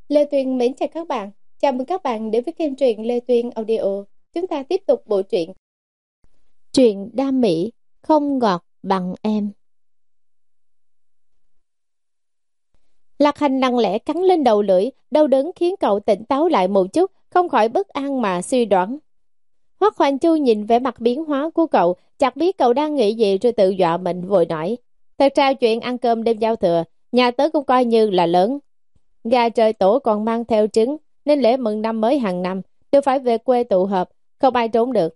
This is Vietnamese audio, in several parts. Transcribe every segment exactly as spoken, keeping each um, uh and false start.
Lê Tuyên mến chào các bạn. Chào mừng các bạn đến với kênh truyện Lê Tuyên Audio. Chúng ta tiếp tục bộ truyện Truyện đam mỹ không ngọt bằng em. Lạc Hành lặng lẽ cắn lên đầu lưỡi, đau đớn khiến cậu tỉnh táo lại một chút, không khỏi bất an mà suy đoán. Hoắc Hoành Chu nhìn vẻ mặt biến hóa của cậu, chẳng biết cậu đang nghĩ gì rồi tự dọa mình, vội nói: thật ra chuyện ăn cơm đêm giao thừa, nhà tớ cũng coi như là lớn. Gà trời tổ còn mang theo trứng, nên lễ mừng năm mới hàng năm đều phải về quê tụ họp, không ai trốn được.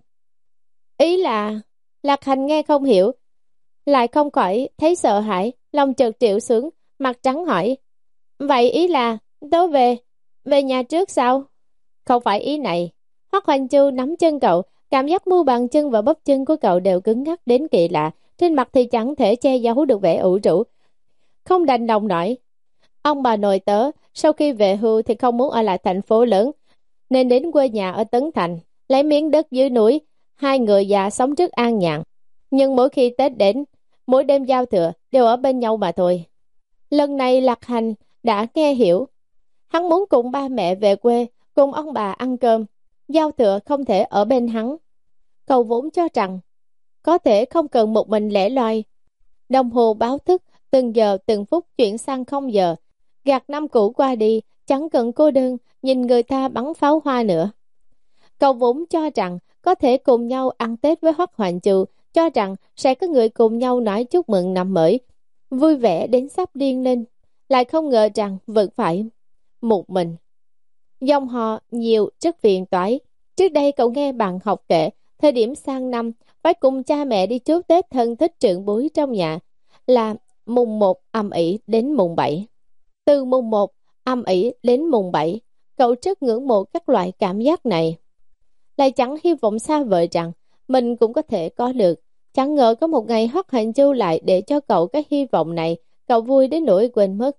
Ý là... Lạc Hành nghe không hiểu, lại không khỏi thấy sợ hãi, lòng chợt trĩu xuống, mặt trắng hỏi: vậy ý là tớ về, về nhà trước sao? Không phải ý này. Hoắc Hoành Chu nắm chân cậu, cảm giác mu bàn chân và bắp chân của cậu đều cứng ngắc đến kỳ lạ, trên mặt thì chẳng thể che giấu được vẻ ủ rũ, không đành lòng nổi. Ông bà nội tớ sau khi về hưu thì không muốn ở lại thành phố lớn, nên đến quê nhà ở Tấn Thành, lấy miếng đất dưới núi, hai người già sống rất an nhàn. Nhưng mỗi khi Tết đến, mỗi đêm giao thừa đều ở bên nhau mà thôi. Lần này Lạc Hành đã nghe hiểu, hắn muốn cùng ba mẹ về quê, cùng ông bà ăn cơm, giao thừa không thể ở bên hắn. Cậu vốn cho rằng có thể không cần một mình lẻ loi. Đồng hồ báo thức từng giờ từng phút chuyển sang không giờ, gạt năm cũ qua đi, chẳng cần cô đơn nhìn người ta bắn pháo hoa nữa. Cậu vốn cho rằng có thể cùng nhau ăn Tết với Hoắc Hoành Chu, cho rằng sẽ có người cùng nhau nói chúc mừng năm mới, vui vẻ đến sắp điên lên, lại không ngờ rằng vẫn phải một mình. Dòng họ nhiều rất phiền toái. Trước đây cậu nghe bạn học kể, thời điểm sang năm phải cùng cha mẹ đi chúc Tết thân thích trưởng bối trong nhà, là mùng một âm ỉ đến mùng bảy. Từ mùng một âm ỉ đến mùng bảy, cậu rất ngưỡng mộ các loại cảm giác này. Lại chẳng hy vọng xa vời rằng mình cũng có thể có được. Chẳng ngờ có một ngày Hoắc Hoành Chu lại để cho cậu cái hy vọng này, cậu vui đến nỗi quên mất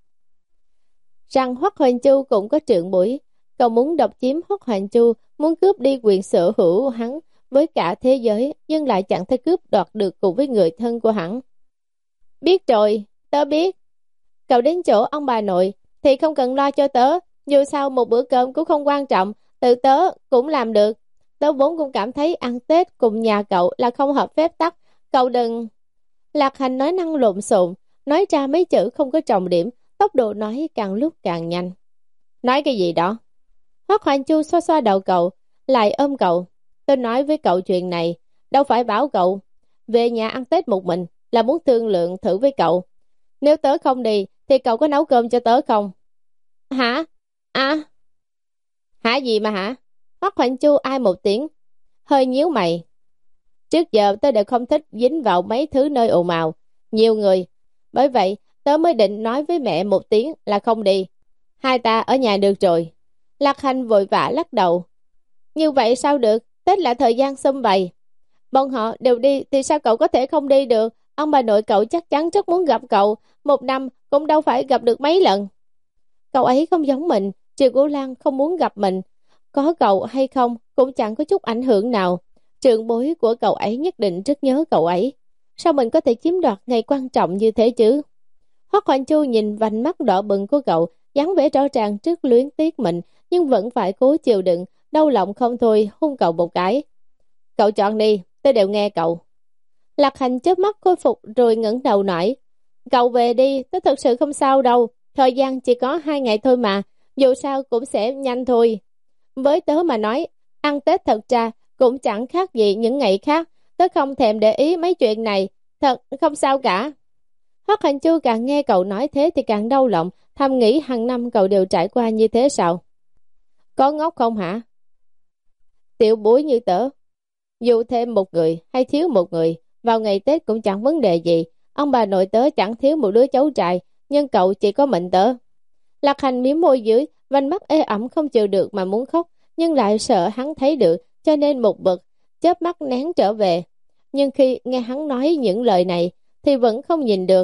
rằng Hoắc Hoành Chu cũng có trưởng bối. Cậu muốn độc chiếm Hoắc Hoành Chu, muốn cướp đi quyền sở hữu hắn với cả thế giới, nhưng lại chẳng thể cướp đoạt được cùng với người thân của hắn. Biết rồi, tớ biết. Cậu đến chỗ ông bà nội thì không cần lo cho tớ, dù sao một bữa cơm cũng không quan trọng, tự tớ cũng làm được. Tớ vốn cũng cảm thấy ăn Tết cùng nhà cậu là không hợp phép tắc, cậu đừng... Lạc Hành nói năng lộn xộn, nói ra mấy chữ không có trọng điểm, tốc độ nói càng lúc càng nhanh. Nói cái gì đó? Hoắc Hoành Chu xoa xoa đầu cậu, lại ôm cậu. Tôi nói với cậu chuyện này, đâu phải bảo cậu về nhà ăn Tết một mình, là muốn thương lượng thử với cậu. Nếu tớ không đi, thì cậu có nấu cơm cho tớ không? Hả? À? Hả gì mà hả? Hoắc Hoành Chu ai một tiếng, hơi nhíu mày. Trước giờ tớ đều không thích dính vào mấy thứ nơi ồn ào, nhiều người. Bởi vậy, tớ mới định nói với mẹ một tiếng là không đi. Hai ta ở nhà được rồi. Lạc Hành vội vã lắc đầu. Như vậy sao được? Tết là thời gian sum vầy. Bọn họ đều đi thì sao cậu có thể không đi được? Ông bà nội cậu chắc chắn rất muốn gặp cậu. Một năm cũng đâu phải gặp được mấy lần. Cậu ấy không giống mình. Triệu Cô Lan không muốn gặp mình. Có cậu hay không cũng chẳng có chút ảnh hưởng nào. Trưởng bối của cậu ấy nhất định rất nhớ cậu ấy. Sao mình có thể chiếm đoạt ngày quan trọng như thế chứ? Hoắc Hoành Chu nhìn vành mắt đỏ bừng của cậu, dáng vẻ rõ ràng trước luyến tiếc mình, nhưng vẫn phải cố chịu đựng, đau lòng không thôi, hôn cậu một cái. Cậu chọn đi, tôi đều nghe cậu. Lạc Hành chớp mắt khôi phục rồi ngẩng đầu nói: cậu về đi, tôi thật sự không sao đâu, thời gian chỉ có hai ngày thôi mà, dù sao cũng sẽ nhanh thôi. Với tớ mà nói, ăn Tết thật ra cũng chẳng khác gì những ngày khác, tớ không thèm để ý mấy chuyện này, thật không sao cả. Hoắc Hành Chu càng nghe cậu nói thế thì càng đau lòng, thầm nghĩ hàng năm cậu đều trải qua như thế sao? Có ngốc không hả? Tiểu bối như tớ, dù thêm một người hay thiếu một người, vào ngày Tết cũng chẳng vấn đề gì. Ông bà nội tớ chẳng thiếu một đứa cháu trai, nhưng cậu chỉ có mình tớ. Lạc Hành mím môi dưới, vành mắt ê ẩm không chịu được mà muốn khóc, nhưng lại sợ hắn thấy được, cho nên một bực, chớp mắt nén trở về. Nhưng khi nghe hắn nói những lời này, thì vẫn không nhìn được.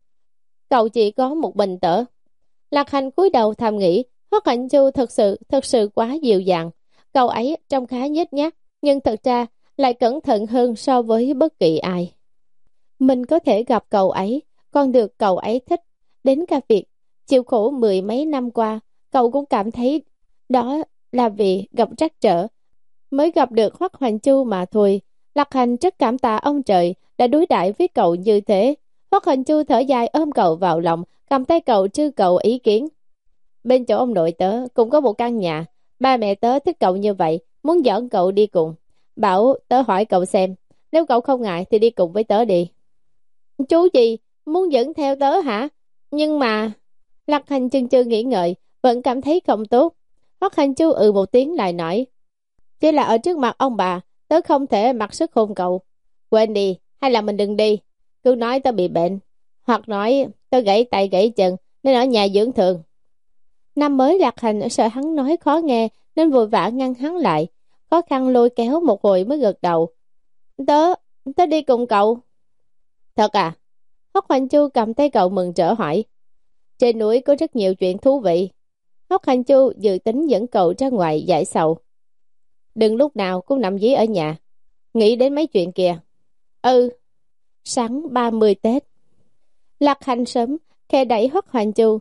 Cậu chỉ có một mình tớ. Lạc Hành cúi đầu thầm nghĩ, Hoắc Hành Chu thật sự, thật sự quá dịu dàng. Cậu ấy trông khá nhếch nhác, nhưng thật ra lại cẩn thận hơn so với bất kỳ ai. Mình có thể gặp cậu ấy, còn được cậu ấy thích, đến cả việc chịu khổ mười mấy năm qua, cậu cũng cảm thấy đó là vì gặp trắc trở mới gặp được Hoắc Hoành Chu mà thôi. Lạc Hành rất cảm tạ ông trời đã đối đãi với cậu như thế. Hoắc Hoành Chu thở dài ôm cậu vào lòng, cầm tay cậu trêu cậu ý kiến. Bên chỗ ông nội tớ cũng có một căn nhà, ba mẹ tớ thích cậu như vậy, muốn dẫn cậu đi cùng. Bảo tớ hỏi cậu xem, nếu cậu không ngại thì đi cùng với tớ đi. Chú gì, muốn dẫn theo tớ hả? Nhưng mà... Lạc Hành chừng chừ nghĩ ngợi, vẫn cảm thấy không tốt. Hoắc Hành Chu ừ một tiếng lại nói. Chỉ là ở trước mặt ông bà, tớ không thể mặc sức hôn cậu. Quên đi, hay là mình đừng đi. Cứ nói tớ bị bệnh, hoặc nói tớ gãy tay gãy chân nên ở nhà dưỡng thương. Năm mới Lạc Hành sợ hắn nói khó nghe nên vội vã ngăn hắn lại. Khó khăn lôi kéo một hồi mới gật đầu. Tớ, tớ đi cùng cậu. Thật à? Hoắc Hoành Chu cầm tay cậu mừng rỡ hỏi. Trên núi có rất nhiều chuyện thú vị. Hoắc Hoành Chu dự tính dẫn cậu ra ngoài giải sầu. Đừng lúc nào cũng nằm dí ở nhà, nghĩ đến mấy chuyện kìa. Ừ. Sáng ba mươi Tết, Lạc Hành sớm khe đẩy Hoắc Hoành Chu.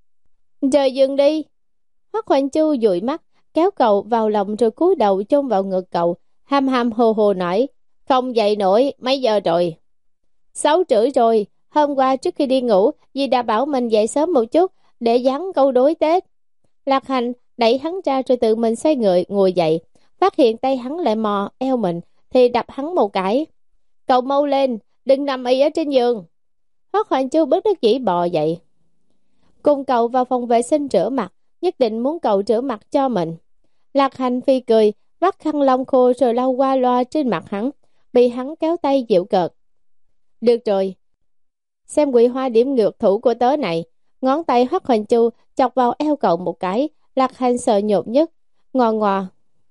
Rời giường đi. Hoắc Hoành Chu dụi mắt kéo cậu vào lòng rồi cúi đầu chôn vào ngực cậu, ham ham hồ hồ nói. Không dậy nổi, mấy giờ rồi? Sáu rưỡi rồi. Hôm qua trước khi đi ngủ, dì đã bảo mình dậy sớm một chút để dán câu đối Tết. Lạc Hành đẩy hắn ra rồi tự mình xoay người ngồi dậy. Phát hiện tay hắn lại mò eo mình thì đập hắn một cái. Cậu mau lên, đừng nằm y ở trên giường. Hoắc Hoành Chu bất đắc dĩ bò dậy, cùng cậu vào phòng vệ sinh rửa mặt, nhất định muốn cậu rửa mặt cho mình. Lạc Hành phi cười, vắt khăn lông khô rồi lau qua loa trên mặt hắn, bị hắn kéo tay dịu cợt. Được rồi, xem quỷ hoa điểm ngược thủ của tớ này. Ngón tay Hoắc Hoành Chu chọc vào eo cậu một cái. Lạc Hành sợ nhột nhất, ngò ngò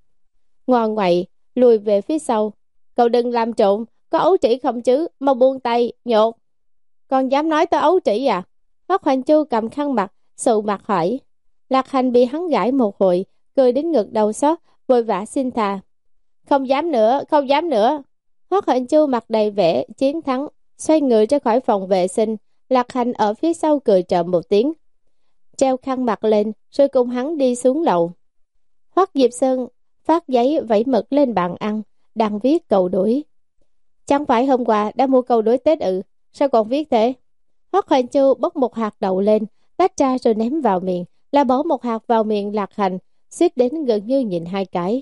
ngò ngoậy lùi về phía sau. Cậu đừng làm trộn, có ấu trĩ không chứ, mau buông tay, nhột. Còn dám nói tớ ấu trĩ à? Hoắc Hoành Chu cầm khăn mặt sụ mặt hỏi. Lạc Hành bị hắn gãi một hồi, cười đến ngực đầu xót, vội vã xin tha. Không dám nữa, không dám nữa. Hoắc Hoành Chu mặt đầy vẻ chiến thắng, xoay người ra khỏi phòng vệ sinh. Lạc Hành ở phía sau cười trộm một tiếng, treo khăn mặt lên rồi cùng hắn đi xuống lầu. Hoắc Diệp Sơn phát giấy vẫy mực lên bàn ăn, đang viết câu đối. Chẳng phải hôm qua đã mua câu đối Tết ư? Sao còn viết thế? Hoắc Hoành Chu bốc một hạt đậu lên, tách ra rồi ném vào miệng, là bỏ một hạt vào miệng Lạc Hành, suýt đến gần như nhìn hai cái.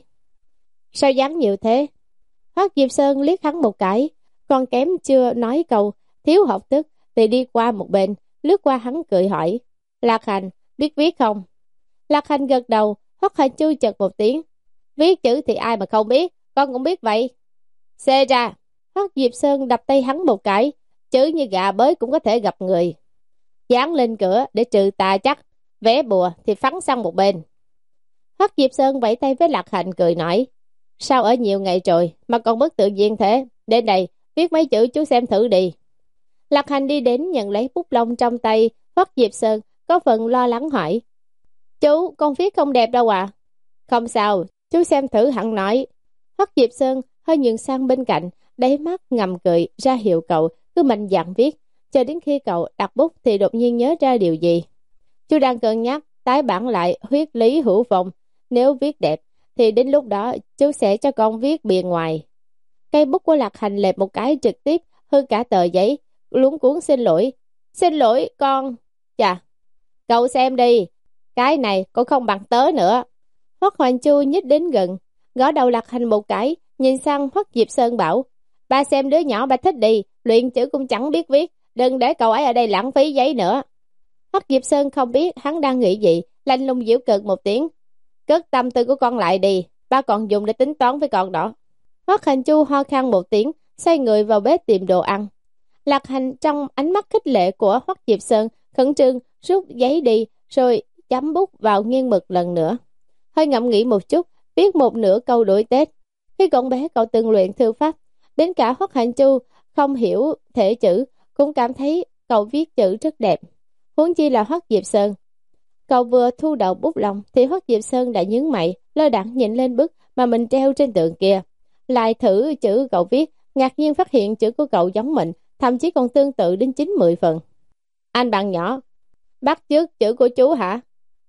Sao dám nhiều thế? Hoắc Diệp Sơn liếc hắn một cái, còn kém chưa nói câu thiếu học thức thì đi qua một bên, lướt qua hắn cười hỏi. Lạc Hành, biết viết không? Lạc Hành gật đầu. Hoắc Hoành Chu chợt một tiếng. Viết chữ thì ai mà không biết, con cũng biết vậy. Xê ra. Hoắc Diệp Sơn đập tay hắn một cái. Chữ như gà bới cũng có thể gặp người. Dán lên cửa để trừ tà chắc, vẽ bùa thì phắn sang một bên. Hoắc Diệp Sơn vẫy tay với Lạc Hành cười nói. Sao ở nhiều ngày rồi mà còn bất tự nhiên thế? Đến đây, viết mấy chữ chú xem thử đi. Lạc Hành đi đến nhận lấy bút lông trong tay Hoắc Diệp Sơn, có phần lo lắng hỏi. Chú, con viết không đẹp đâu à? Không sao, chú xem thử hẳn nói. Hoắc Diệp Sơn hơi nhường sang bên cạnh, đáy mắt ngầm cười ra hiệu cậu cứ mạnh dạn viết. Chờ đến khi cậu đặt bút thì đột nhiên nhớ ra điều gì. Chú đang cân nhắc tái bản lại huyết lý hữu vọng. Nếu viết đẹp thì đến lúc đó chú sẽ cho con viết bìa ngoài. Cây bút của Lạc Hành lẹp một cái trực tiếp hư cả tờ giấy, luống cuống xin lỗi. Xin lỗi con. Chà, cậu xem đi, cái này cũng không bằng tớ nữa. Hoắc Hoành Chu nhích đến gần, gõ đầu Lạc Hành một cái, nhìn sang Hoắc Diệp Sơn bảo. Ba xem đứa nhỏ ba thích đi, luyện chữ cũng chẳng biết viết, đừng để cậu ấy ở đây lãng phí giấy nữa. Hoắc Diệp Sơn không biết hắn đang nghĩ gì, lạnh lùng giễu cợt một tiếng. Cất tâm tư của con lại đi, ba còn dùng để tính toán với con đó. Hoắc Hành Chu ho khan một tiếng, xoay người vào bếp tìm đồ ăn. Lạc Hành trong ánh mắt khích lệ của Hoắc Diệp Sơn khẩn trương rút giấy đi, rồi chấm bút vào nghiêng mực lần nữa. Hơi ngẫm nghĩ một chút, viết một nửa câu đối Tết. Khi còn bé cậu từng luyện thư pháp, đến cả Hoắc Hành Chu không hiểu thể chữ cũng cảm thấy cậu viết chữ rất đẹp, huống chi là Hoắc Diệp Sơn. Cậu vừa thu đầu bút lông thì Hoắc Diệp Sơn đã nhướng mày, lơ đãng nhìn lên bức mà mình treo trên tường kia, lại thử chữ cậu viết, ngạc nhiên phát hiện chữ của cậu giống mình, thậm chí còn tương tự đến chín mười phần. Anh bạn nhỏ, bắt chước chữ của chú hả?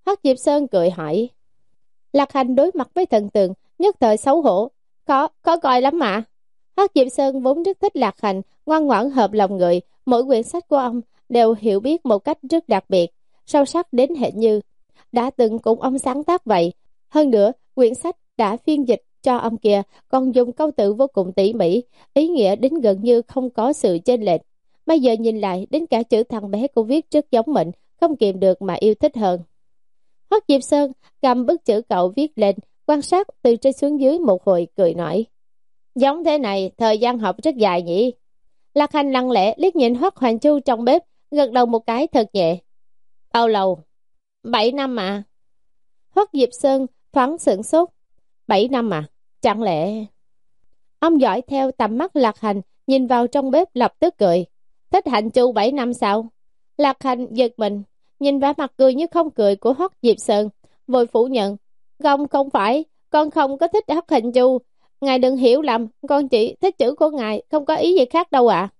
Hoắc Diệp Sơn cười hỏi. Lạc Hành đối mặt với thần tượng, nhất thời xấu hổ. Có, có coi lắm mà. Hoắc Diệp Sơn vốn rất thích Lạc Hành, ngoan ngoãn hợp lòng người. Mỗi quyển sách của ông đều hiểu biết một cách rất đặc biệt, sâu sắc đến hệ như đã từng cùng ông sáng tác vậy. Hơn nữa, quyển sách đã phiên dịch cho ông kia còn dùng câu từ vô cùng tỉ mỉ, ý nghĩa đến gần như không có sự chênh lệch. Bây giờ nhìn lại, đến cả chữ thằng bé cũng viết rất giống mình, không kìm được mà yêu thích hơn. Hoắc Diệp Sơn cầm bức chữ cậu viết lên, quan sát từ trên xuống dưới một hồi, cười nói. Giống thế này, thời gian học rất dài nhỉ? Lạc Hành lặng lẽ liếc nhìn Hoắc Hoàn Chu trong bếp, gật đầu một cái thật nhẹ. Bao lâu? Bảy năm mà. Hoắc Diệp Sơn thoáng sửng sốt. Bảy năm mà, chẳng lẽ... Ông dõi theo tầm mắt Lạc Hành, nhìn vào trong bếp lập tức cười. Thích Hành Chu bảy năm sao? Lạc Hành giật mình, nhìn vẻ mặt cười như không cười của Hoắc Diệp Sơn, vội phủ nhận. Không, không phải, con không có thích Hoắc Hành Chu. Ngài đừng hiểu lầm, con chỉ thích chữ của ngài, không có ý gì khác đâu ạ. À.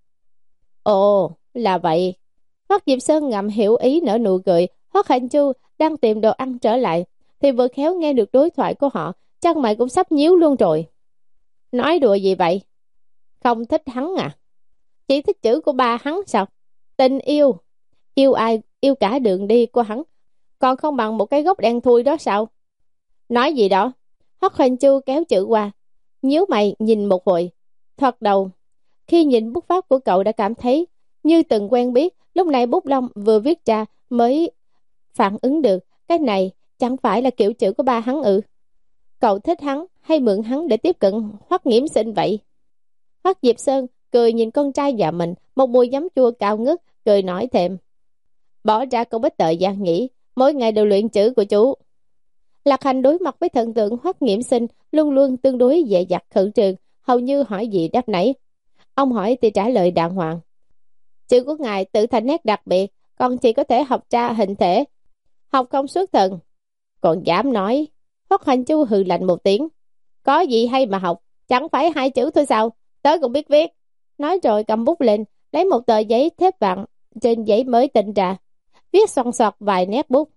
Ồ, là vậy. Hoắc Diệp Sơn ngậm hiểu ý nở nụ cười. Hoắc Hành Chu đang tìm đồ ăn trở lại, thì vừa khéo nghe được đối thoại của họ, chân mày cũng sắp nhíu luôn rồi. Nói đùa gì vậy? Không thích hắn à? Chỉ thích chữ của ba hắn sao? Tình yêu, yêu ai, yêu cả đường đi của hắn, còn không bằng một cái gốc đen thui đó sao? Nói gì đó? Hoắc Hành Chu kéo chữ qua, nhíu mày nhìn một hồi. Thoạt đầu, khi nhìn bút pháp của cậu đã cảm thấy như từng quen biết, lúc này bút lông vừa viết ra mới phản ứng được, cái này chẳng phải là kiểu chữ của ba hắn ư? Cậu thích hắn hay mượn hắn để tiếp cận Hoắc Nghiễm Sinh vậy? Hoắc Diệp Sơn cười nhìn con trai già mình, một mùi giấm chua cao ngất, cười nói thêm. Bỏ ra không ít thời gian nhỉ, mỗi ngày đều luyện chữ của chú. Lạc Hành đối mặt với thần tượng Hoắc Nghiễm Sinh luôn luôn tương đối dè dặt khẩn trương, hầu như hỏi gì đáp nấy. Ông hỏi thì trả lời đàng hoàng. Chữ của ngài tự thành nét đặc biệt, còn chỉ có thể học ra hình thể, học không xuất thần. Còn dám nói? Hoắc Hành Chu hừ lạnh một tiếng. Có gì hay mà học, chẳng phải hai chữ thôi sao? Tớ cũng biết viết. Nói rồi cầm bút lên, lấy một tờ giấy thép vặn trên giấy mới tinh ra, viết xoăn xoạc vài nét bút.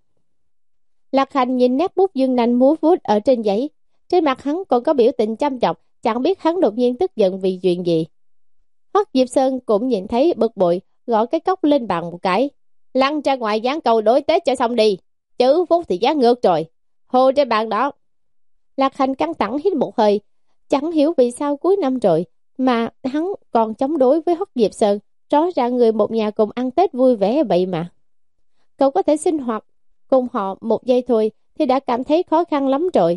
Lạc Hành nhìn nét bút dương nanh múa vuốt ở trên giấy, trên mặt hắn còn có biểu tình chăm chọc, chẳng biết hắn đột nhiên tức giận vì chuyện gì. Hoắc Diệp Sơn cũng nhìn thấy bực bội, gõ cái cốc lên bàn một cái. Lăn ra ngoài dán câu đối Tết cho xong đi, chữ phút thì dán ngược rồi, hồ trên bàn đó. Lạc Hành căng thẳng hít một hơi, chẳng hiểu vì sao cuối năm rồi mà hắn còn chống đối với Hoắc Diệp Sơn, rõ ràng người một nhà cùng ăn Tết vui vẻ vậy mà. Cậu có thể sinh hoạt cùng họ một giây thôi thì đã cảm thấy khó khăn lắm rồi.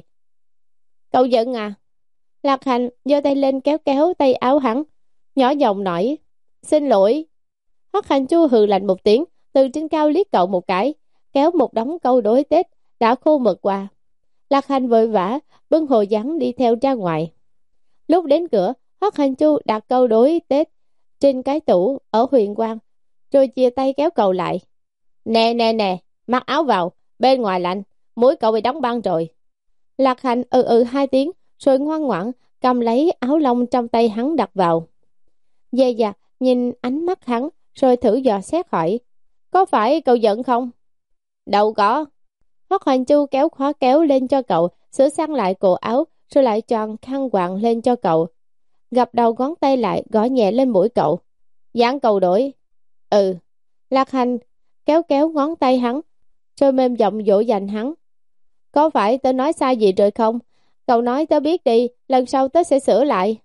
Cậu giận à? Lạc Hành giơ tay lên kéo kéo tay áo hắn, nhỏ giọng nói. Xin lỗi. Hoắc Hành Chu hừ lạnh một tiếng, từ trên cao liếc cậu một cái, kéo một đống câu đối Tết đã khô mực qua. Lạc Hành vội vã bưng hồ dán đi theo ra ngoài. Lúc đến cửa, Hoắc Hành Chu đặt câu đối Tết trên cái tủ ở Huyền Quang, rồi chia tay kéo cậu lại. Nè nè nè, mặc áo vào, bên ngoài lạnh, mũi cậu bị đóng băng rồi. Lạc Hành ừ ừ hai tiếng, rồi ngoan ngoãn cầm lấy áo lông trong tay hắn đặt vào. Dè dặt nhìn ánh mắt hắn, rồi thử dò xét hỏi. Có phải cậu giận không? Đâu có. Hoắc Hành Chu kéo khóa kéo lên cho cậu, sửa sang lại cổ áo, rồi lại tròn khăn quàng lên cho cậu. Gập đầu ngón tay lại, gõ nhẹ lên mũi cậu. Dán cầu đổi. Ừ. Lạc Hành kéo kéo ngón tay hắn, rồi mềm giọng dỗ dành hắn. Có phải tớ nói sai gì rồi không? Cậu nói tớ biết đi, lần sau tớ sẽ sửa lại.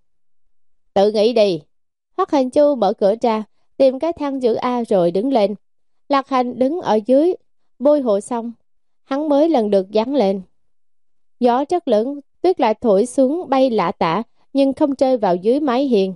Tự nghĩ đi. Hoắc Hành Chu mở cửa ra, tìm cái thang chữ A rồi đứng lên. Lạc Hành đứng ở dưới, bôi hộ xong, hắn mới lần được dán lên. Gió rất lớn, tuyết lại thổi xuống bay lả tả, nhưng không rơi vào dưới mái hiên.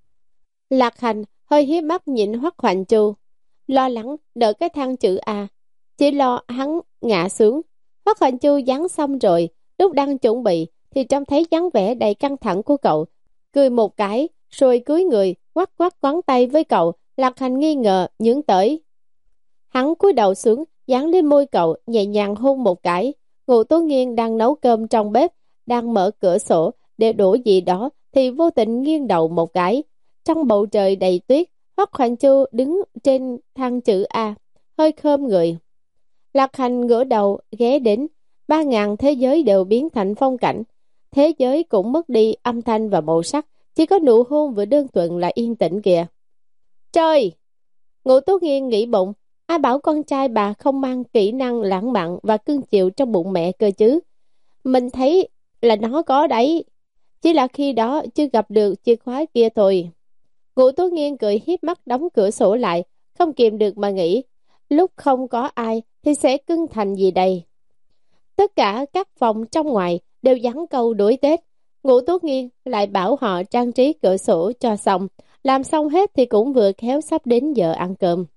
Lạc Hành hơi hiếp mắt nhìn Hoắc Hành Chu, lo lắng đợi cái thang chữ A, chỉ lo hắn ngã xuống. Hoắc Hành Chu dán xong rồi, lúc đang chuẩn bị thì trông thấy dáng vẻ đầy căng thẳng của cậu, cười một cái, rồi cúi người quắt quắt ngón tay với cậu. Lạc Hành nghi ngờ nhướng tới, hắn cúi đầu xuống, dán lên môi cậu, nhẹ nhàng hôn một cái. Ngụ Tố Nghiên đang nấu cơm trong bếp, đang mở cửa sổ để đổ gì đó, thì vô tình nghiêng đầu một cái. Trong bầu trời đầy tuyết, Hoắc Hành Chu đứng trên thang chữ A, hơi khom người. Lạc Hành ngửa đầu ghé đến, ba ngàn thế giới đều biến thành phong cảnh. Thế giới cũng mất đi âm thanh và màu sắc, chỉ có nụ hôn vừa đơn thuần là yên tĩnh kìa. Trời! Ngũ Tố Nghiên nghĩ bụng, ai bảo con trai bà không mang kỹ năng lãng mạn và cưng chiều trong bụng mẹ cơ chứ. Mình thấy là nó có đấy, chỉ là khi đó chưa gặp được chìa khóa kia thôi. Ngũ Tố Nghiên cười hiếp mắt đóng cửa sổ lại, không kìm được mà nghĩ, lúc không có ai thì sẽ cưng thành gì đây. Tất cả các phòng trong ngoài đều dán câu đuổi Tết. Ngũ Tố Nghiên lại bảo họ trang trí cửa sổ cho xong, làm xong hết thì cũng vừa khéo sắp đến giờ ăn cơm.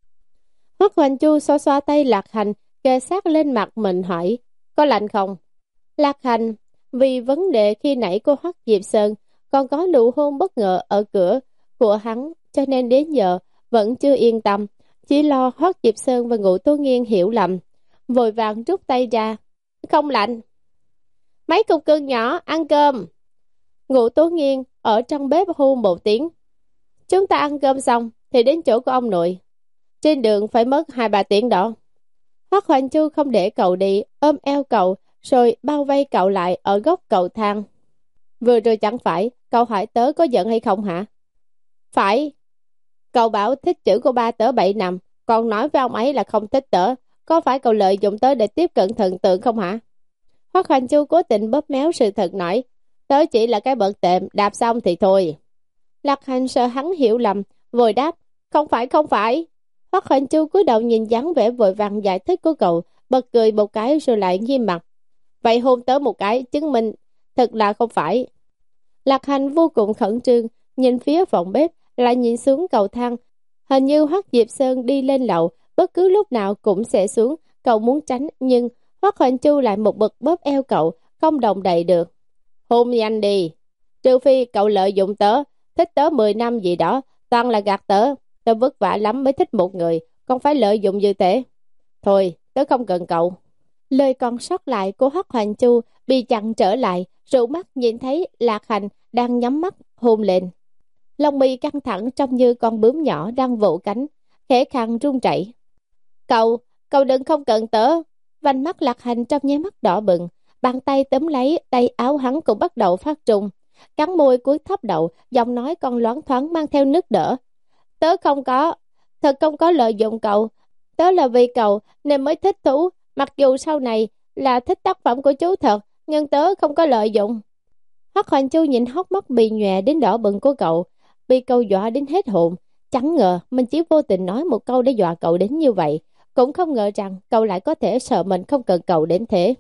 Hoắc Hoành Chu xoa xoa tay Lạc Hành, kề sát lên mặt mình hỏi, có lạnh không? Lạc Hành, vì vấn đề khi nãy cô Hoắc Diệp Sơn còn có nụ hôn bất ngờ ở cửa của hắn, cho nên đến giờ vẫn chưa yên tâm, chỉ lo Hoắc Diệp Sơn và Ngũ Tố Nghiên hiểu lầm, vội vàng rút tay ra. Không lạnh. Mấy cục cưng nhỏ, ăn cơm. Ngũ Tố Nghiên ở trong bếp hu một tiếng. Chúng ta ăn cơm xong thì đến chỗ của ông nội. Trên đường phải mất hai ba tiếng đó. Hoắc Hoành Chu không để cậu đi, ôm eo cậu, rồi bao vây cậu lại ở góc cầu thang. Vừa rồi chẳng phải, cậu hỏi tớ có giận hay không hả? Phải. Cậu bảo thích chữ của ba tớ bảy năm, còn nói với ông ấy là không thích tớ. Có phải cậu lợi dụng tớ để tiếp cận thần tượng không hả? Hoắc Hoành Chu cố tình bóp méo sự thật nói, tớ chỉ là cái bậc tệm, đạp xong thì thôi. Lạc Hành sợ hắn hiểu lầm, vội đáp, không phải không phải. Hoắc Hoành Chu cúi đầu nhìn dáng vẻ vội vàng giải thích của cậu, bật cười một cái rồi lại nghiêm mặt. Vậy hôn tớ một cái, chứng minh thật là không phải. Lạc Hành vô cùng khẩn trương, nhìn phía phòng bếp, lại nhìn xuống cầu thang. Hình như Hoắc Diệp Sơn đi lên lầu, bất cứ lúc nào cũng sẽ xuống, cậu muốn tránh, nhưng Hoắc Hoành Chu lại một bực bóp eo cậu, không động đậy được. Hôn nhanh đi, trừ phi cậu lợi dụng tớ, thích tớ mười năm gì đó, toàn là gạt tớ. Tớ vất vả lắm mới thích một người, còn phải lợi dụng như thế. Thôi, tớ không cần cậu. Lời còn sót lại của Hoắc Hoành Chu bị chặn trở lại, rủ mắt nhìn thấy Lạc Hành đang nhắm mắt hôn lên. Lông mi căng thẳng trông như con bướm nhỏ đang vỗ cánh, khẽ khàng run rẩy. Cậu, cậu đừng không cần tớ. Vành mắt Lạc Hành trong nháy mắt đỏ bừng, bàn tay túm lấy tay áo hắn cũng bắt đầu phát trung, cắn môi cúi thấp đầu, giọng nói còn loáng thoáng mang theo nức đỡ. Tớ không có, thật không có lợi dụng cậu, tớ là vì cậu nên mới thích thú, mặc dù sau này là thích tác phẩm của chú thật, nhưng tớ không có lợi dụng. Hoắc Hoành Chu nhìn hốc mắt bị nhòe đến đỏ bừng của cậu, bị cậu dọa đến hết hồn, chẳng ngờ mình chỉ vô tình nói một câu để dọa cậu đến như vậy, cũng không ngờ rằng cậu lại có thể sợ mình không cần cậu đến thế.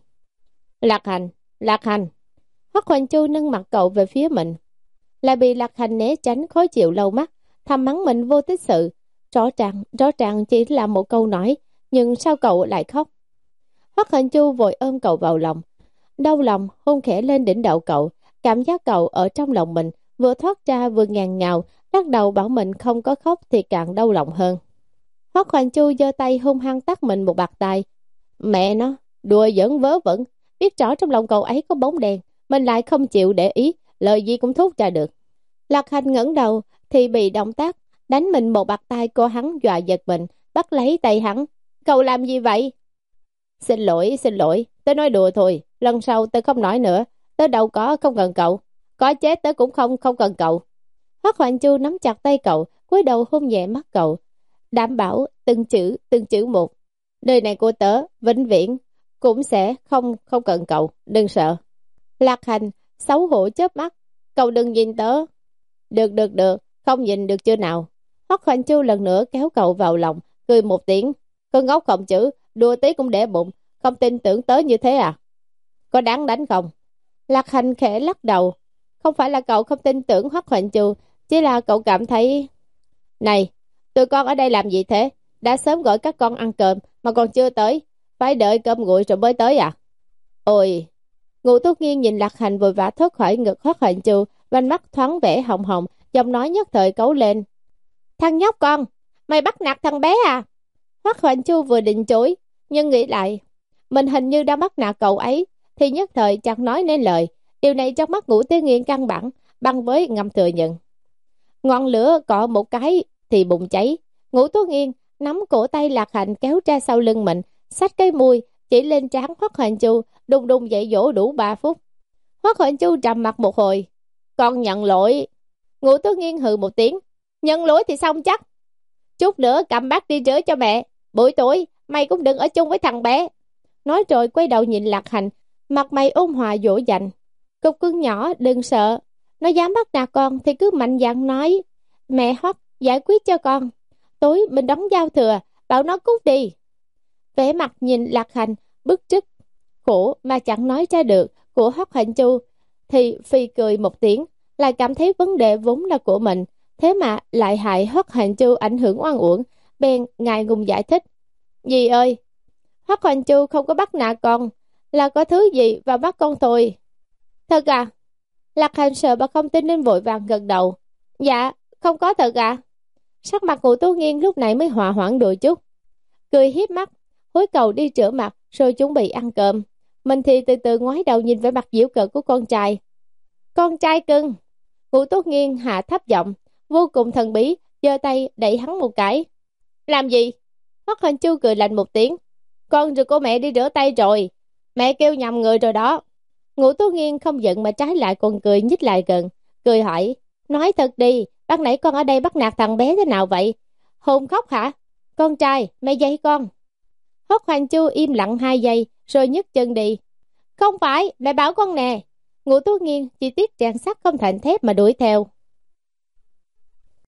Lạc Hành, Lạc Hành. Hoắc Hoành Chu nâng mặt cậu về phía mình, lại bị Lạc Hành né tránh khó chịu lâu mắt, thầm mắng mình vô tích sự. Rõ ràng, rõ ràng chỉ là một câu nói, nhưng sao cậu lại khóc? Hoắc Hoành Chu vội ôm cậu vào lòng, đau lòng hôn khẽ lên đỉnh đầu cậu, cảm giác cậu ở trong lòng mình vừa thoát ra vừa ngàn ngào, lắc đầu bảo mình không có khóc thì càng đau lòng hơn. Hoắc Hoành Chu giơ tay hung hăng tát mình một bạt tai. Mẹ nó, đùa giỡn vớ vẩn, biết rõ trong lòng cậu ấy có bóng đèn, mình lại không chịu để ý, lời gì cũng thốt ra được. Lạc Hành ngẩng đầu thì bị động tác đánh mình một bạt tai của hắn dọa giật mình, bắt lấy tay hắn. Cậu làm gì vậy? Xin lỗi, xin lỗi, tớ nói đùa thôi, lần sau tớ không nói nữa, tớ đâu có không cần cậu, có chết tớ cũng không không cần cậu. Hoắc Hoành Chu nắm chặt tay cậu, cúi đầu hôn nhẹ mắt cậu, đảm bảo từng chữ từng chữ một. Đời này của tớ vĩnh viễn cũng sẽ không không cần cậu, đừng sợ. Lạc Hành xấu hổ chớp mắt, cậu đừng nhìn tớ. Được được được, không nhìn được chưa nào? Hoắc Hoành Chu lần nữa kéo cậu vào lòng, cười một tiếng. Con ngốc không chữ, đùa tí cũng để bụng, không tin tưởng tớ như thế à? Có đáng đánh không? Lạc Hành khẽ lắc đầu. Không phải là cậu không tin tưởng Hoắc Hoành Chu, chỉ là cậu cảm thấy... Này, tụi con ở đây làm gì thế? Đã sớm gọi các con ăn cơm mà còn chưa tới, phải đợi cơm nguội rồi mới tới à? Ôi! Ngũ Tố Nghiên nhìn Lạc Hành vội vã thoát khỏi ngực Hoắc Hoành Chu, vành mắt thoáng vẻ hồng hồng, giọng nói nhất thời cấu lên. Thằng nhóc con, mày bắt nạt thằng bé à? Hoắc Hoành Chu vừa định chối, nhưng nghĩ lại, mình hình như đã bắt nạt cậu ấy, thì nhất thời chẳng nói nên lời. Điều này trong mắt Ngũ Tố Nghiên căn bản bằng với ngầm thừa nhận. Ngọn lửa cọ một cái thì bùng cháy. Ngũ Tố Nghiên nắm cổ tay Lạc Hành kéo ra sau lưng mình, xách cái mùi chỉ lên trán Hoắc Hoành Chu, đùng đùng dạy dỗ đủ ba phút. Hoắc Hoành Chu trầm mặt một hồi. Con nhận lỗi. Ngũ Tứ Nghiên hừ một tiếng. Nhận lỗi thì xong chắc. Chút nữa cầm bát đi rửa cho mẹ. Buổi tối mày cũng đừng ở chung với thằng bé. Nói rồi quay đầu nhìn Lạc Hành, mặt mày ôn hòa dỗ dành. Cục cưng nhỏ đừng sợ, nó dám bắt nạt con thì cứ mạnh dạn nói. Mẹ Hoắc giải quyết cho con. Tối mình đón giao thừa, bảo nó cút đi. Vẻ mặt nhìn Lạc Hành bức trức khổ mà chẳng nói ra được của Hoắc Hoành Chu thì phì cười một tiếng, lại cảm thấy vấn đề vốn là của mình, thế mà lại hại Hoắc Hoành Chu ảnh hưởng oan uổng, bèn ngại ngùng giải thích. Dì ơi, Hoắc Hoành Chu không có bắt nạt con, là có thứ gì vào bắt con thôi. Thật à? Lạc Hành sợ bà không tin nên vội vàng gật đầu. Dạ, không có thật à? Sắc mặt của Tố Nghiên lúc này mới hòa hoãn đôi chút, cười hiếp mắt, hối cầu đi rửa mặt rồi chuẩn bị ăn cơm. Mình thì từ từ ngoái đầu nhìn về mặt giễu cợt của con trai. Con trai cưng. Ngũ Tố Nghiên hạ thấp giọng, vô cùng thần bí, giơ tay đẩy hắn một cái. Làm gì? Hoắc Hoành Chu cười lạnh một tiếng. Con rồi cô mẹ đi rửa tay rồi. Mẹ kêu nhầm người rồi đó. Ngũ Tố Nghiên không giận mà trái lại còn cười nhích lại gần, cười hỏi. Nói thật đi, ban nãy con ở đây bắt nạt thằng bé thế nào vậy? Hồn khóc hả? Con trai, mẹ dạy con. Hoắc Hoành Chu im lặng hai giây rồi nhấc chân đi. Không phải, mẹ bảo con nè. Ngũ Tố Nghiên chỉ tiếc rèn sắt không thành thép mà đuổi theo.